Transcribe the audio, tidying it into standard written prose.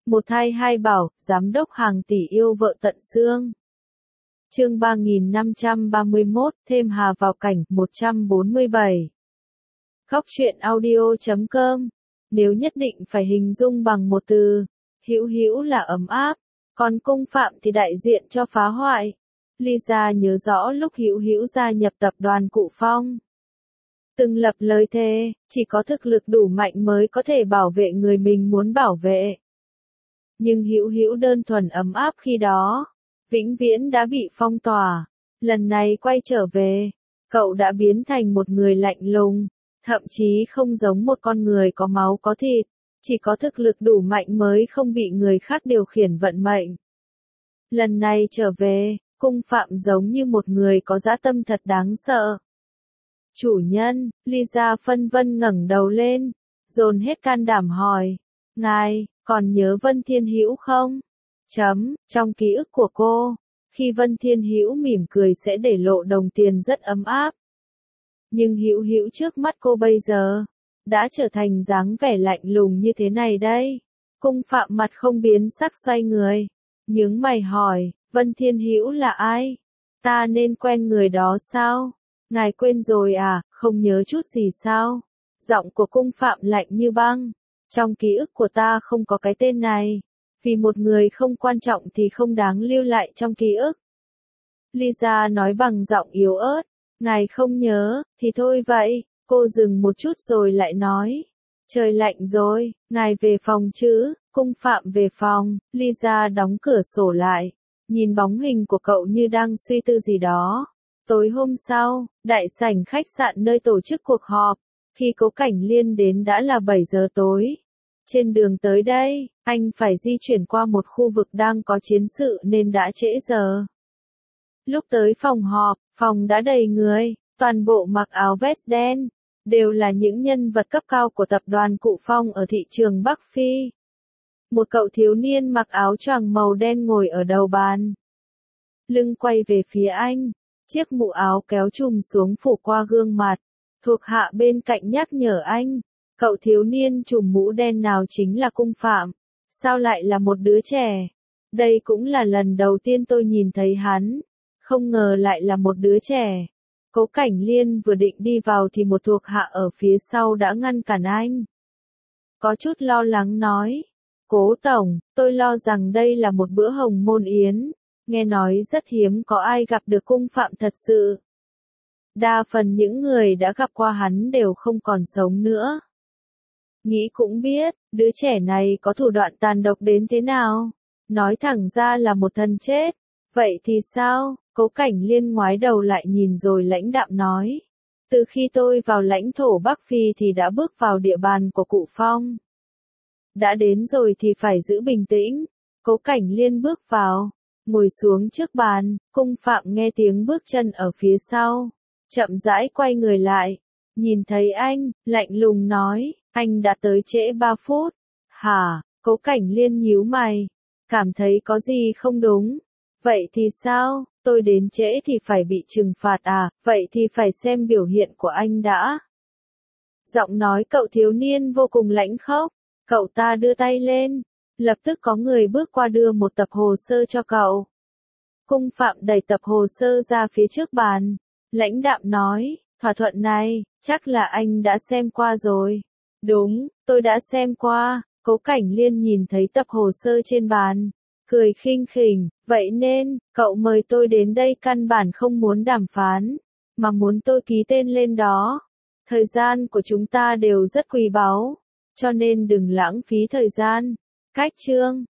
Một thai hai bảo, giám đốc hàng tỷ yêu vợ tận xương. Chương 3531, thêm Hà vào cảnh, 147. Góc truyện audio.com. Nếu nhất định phải hình dung bằng một từ, Hữu Hữu là ấm áp, còn Cung Phạm thì đại diện cho phá hoại. Lisa nhớ rõ lúc Hữu Hữu gia nhập tập đoàn Cụ Phong, từng lập lời thề, chỉ có thực lực đủ mạnh mới có thể bảo vệ người mình muốn bảo vệ. Nhưng Hữu Hữu đơn thuần ấm áp khi đó, vĩnh viễn đã bị phong tỏa. Lần này quay trở về, cậu đã biến thành một người lạnh lùng, thậm chí không giống một con người có máu có thịt, chỉ có thực lực đủ mạnh mới không bị người khác điều khiển vận mệnh. Lần này trở về, Cung Phạm giống như một người có dã tâm thật đáng sợ. Chủ nhân, Lisa phân vân ngẩng đầu lên, dồn hết can đảm hỏi, ngài, còn nhớ Vân Thiên Hữu không? Trong ký ức của cô, khi Vân Thiên Hữu mỉm cười sẽ để lộ đồng tiền rất ấm áp. Nhưng Hữu Hữu trước mắt cô bây giờ, đã trở thành dáng vẻ lạnh lùng như thế này đây. Cung Phạm mặt không biến sắc xoay người, nhướng mày hỏi, Vân Thiên Hữu là ai? Ta nên quen người đó sao? Ngài quên rồi à, không nhớ chút gì sao? Giọng của Cung Phạm lạnh như băng. Trong ký ức của ta không có cái tên này. Vì một người không quan trọng thì không đáng lưu lại trong ký ức. Lisa nói bằng giọng yếu ớt. Ngài không nhớ, thì thôi vậy. Cô dừng một chút rồi lại nói. Trời lạnh rồi, ngài về phòng chứ? Cung Phạm về phòng. Lisa đóng cửa sổ lại. Nhìn bóng hình của cậu như đang suy tư gì đó. Tối hôm sau, đại sảnh khách sạn nơi tổ chức cuộc họp. Khi Cố Cảnh Liên đến đã là 7 giờ tối. Trên đường tới đây, anh phải di chuyển qua một khu vực đang có chiến sự nên đã trễ giờ. Lúc tới phòng họp, phòng đã đầy người, toàn bộ mặc áo vest đen, đều là những nhân vật cấp cao của tập đoàn Cụ Phong ở thị trường Bắc Phi. Một cậu thiếu niên mặc áo choàng màu đen ngồi ở đầu bàn. Lưng quay về phía anh, chiếc mũ áo kéo trùm xuống phủ qua gương mặt. Thuộc hạ bên cạnh nhắc nhở anh, cậu thiếu niên trùm mũ đen nào chính là Cung Phạm, sao lại là một đứa trẻ? Đây cũng là lần đầu tiên tôi nhìn thấy hắn, không ngờ lại là một đứa trẻ. Cố Cảnh Liên vừa định đi vào thì một thuộc hạ ở phía sau đã ngăn cản anh. Có chút lo lắng nói, Cố Tổng, tôi lo rằng đây là một bữa hồng môn yến, nghe nói rất hiếm có ai gặp được Cung Phạm thật sự. Đa phần những người đã gặp qua hắn đều không còn sống nữa. Nghĩ cũng biết, đứa trẻ này có thủ đoạn tàn độc đến thế nào. Nói thẳng ra là một thân chết. Vậy thì sao? Cố Cảnh Liên ngoái đầu lại nhìn rồi lãnh đạm nói. Từ khi tôi vào lãnh thổ Bắc Phi thì đã bước vào địa bàn của Cụ Phong. Đã đến rồi thì phải giữ bình tĩnh. Cố Cảnh Liên bước vào, ngồi xuống trước bàn. Cung Phạm nghe tiếng bước chân ở phía sau, chậm rãi quay người lại, nhìn thấy anh, lạnh lùng nói, anh đã tới trễ 3 phút. Hả? Cố Cảnh Liên nhíu mày, cảm thấy có gì không đúng. Vậy thì sao? Tôi đến trễ thì phải bị trừng phạt à? Vậy thì phải xem biểu hiện của anh đã. Giọng nói cậu thiếu niên vô cùng lãnh khốc. Cậu ta đưa tay lên, lập tức có người bước qua đưa một tập hồ sơ cho cậu. Cung Phạm đẩy tập hồ sơ ra phía trước bàn. Lãnh đạm nói, thỏa thuận này, chắc là anh đã xem qua rồi. Đúng, tôi đã xem qua. Cố Cảnh Liên nhìn thấy tập hồ sơ trên bàn, cười khinh khỉnh, vậy nên, cậu mời tôi đến đây căn bản không muốn đàm phán, mà muốn tôi ký tên lên đó. Thời gian của chúng ta đều rất quý báu, cho nên đừng lãng phí thời gian. Cách chương